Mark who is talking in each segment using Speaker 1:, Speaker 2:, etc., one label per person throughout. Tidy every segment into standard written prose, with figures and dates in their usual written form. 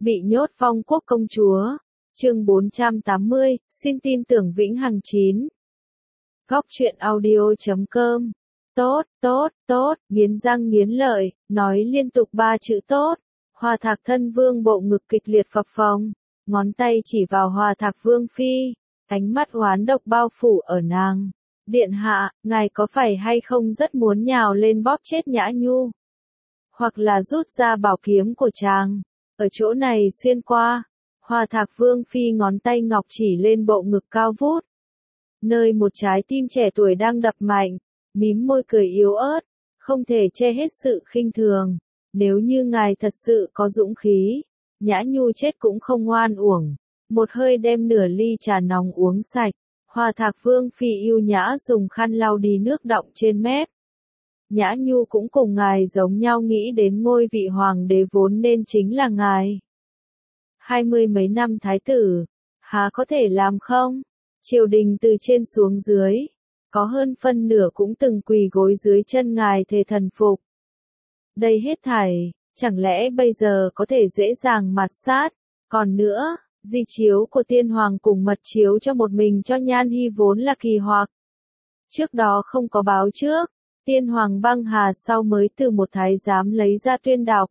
Speaker 1: Bị nhốt phong quốc công chúa. Chương 480, xin tin tưởng vĩnh hằng 9. Góc truyện audio.com. Tốt, nghiến răng nghiến lợi, nói liên tục 3 chữ tốt. Hoa Thạc Thân Vương bộ ngực kịch liệt phập phồng, ngón tay chỉ vào Hoa Thạc Vương phi, ánh mắt oán độc bao phủ ở nàng. Điện hạ, ngài có phải hay không rất muốn nhào lên bóp chết Nhã Nhu? Hoặc là rút ra bảo kiếm của chàng, ở chỗ này xuyên qua. Hoa Thạc Vương phi ngón tay ngọc chỉ lên bộ ngực cao vút, nơi một trái tim trẻ tuổi đang đập mạnh, mím môi cười yếu ớt, không thể che hết sự khinh thường. Nếu như ngài thật sự có dũng khí, Nhã Nhu chết cũng không oan uổng. Một hơi đem nửa ly trà nóng uống sạch. Hoa Thạc Vương phi yêu nhã dùng khăn lau đi nước đọng trên mép. Nhã Nhu cũng cùng ngài giống nhau nghĩ đến ngôi vị hoàng đế vốn nên chính là ngài. 20 mấy năm thái tử, há có thể làm không? Triều đình từ trên xuống dưới, có hơn phân nửa cũng từng quỳ gối dưới chân ngài thề thần phục. Đây hết thảy, chẳng lẽ bây giờ có thể dễ dàng mạt sát? Còn nữa, di chiếu của tiên hoàng cùng mật chiếu cho một mình cho Nhan Hy vốn là kỳ hoặc. Trước đó không có báo trước, tiên hoàng băng hà sau mới từ một thái giám lấy ra tuyên đọc.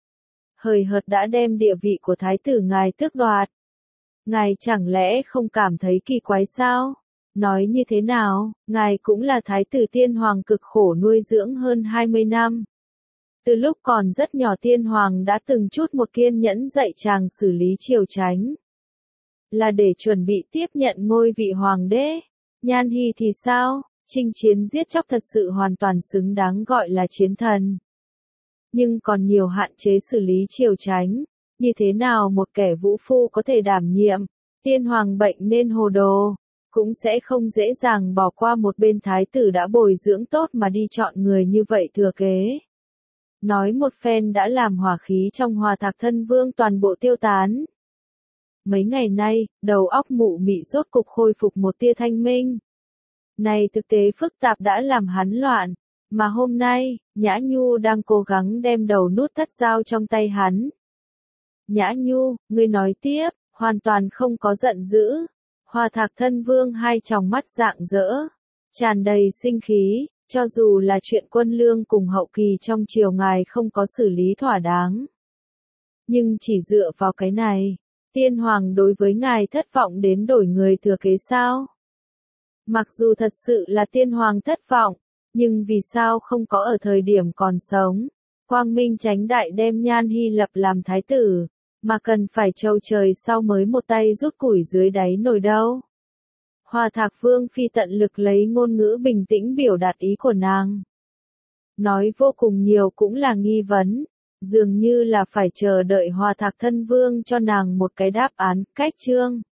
Speaker 1: Hời hợt đã đem địa vị của thái tử ngài tước đoạt. Ngài chẳng lẽ không cảm thấy kỳ quái sao? Nói như thế nào, ngài cũng là thái tử tiên hoàng cực khổ nuôi dưỡng hơn 20 năm. Từ lúc còn rất nhỏ tiên hoàng đã từng chút một kiên nhẫn dạy chàng xử lý triều chánh. Là để chuẩn bị tiếp nhận ngôi vị hoàng đế. Nhan Hy thì sao? Chinh chiến giết chóc thật sự hoàn toàn xứng đáng gọi là chiến thần. Nhưng còn nhiều hạn chế xử lý triều chánh. Như thế nào một kẻ vũ phu có thể đảm nhiệm? Tiên hoàng bệnh nên hồ đồ, cũng sẽ không dễ dàng bỏ qua một bên thái tử đã bồi dưỡng tốt mà đi chọn người như vậy thừa kế. Nói một phen đã làm hỏa khí trong Hoa Thạc Thân Vương toàn bộ tiêu tán. Mấy ngày nay, đầu óc mụ mị rốt cục khôi phục một tia thanh minh. Này thực tế phức tạp đã làm hắn loạn, mà hôm nay, Nhã Nhu đang cố gắng đem đầu nút thắt dao trong tay hắn. Nhã Nhu, ngươi nói tiếp, hoàn toàn không có giận dữ. Hoa Thạc Thân Vương hai tròng mắt rạng rỡ, tràn đầy sinh khí, cho dù là chuyện quân lương cùng hậu kỳ trong triều ngài không có xử lý thỏa đáng. Nhưng chỉ dựa vào cái này, tiên hoàng đối với ngài thất vọng đến đổi người thừa kế sao? Mặc dù thật sự là tiên hoàng thất vọng, nhưng vì sao không có ở thời điểm còn sống, quang minh chánh đại đem Nhan Hy lập làm thái tử, mà cần phải trâu trời sau mới một tay rút củi dưới đáy nồi đâu? Hoa Thạc Vương phi tận lực lấy ngôn ngữ bình tĩnh biểu đạt ý của nàng. Nói vô cùng nhiều cũng là nghi vấn, dường như là phải chờ đợi Hoa Thạc Thân Vương cho nàng một cái đáp án, cách chương.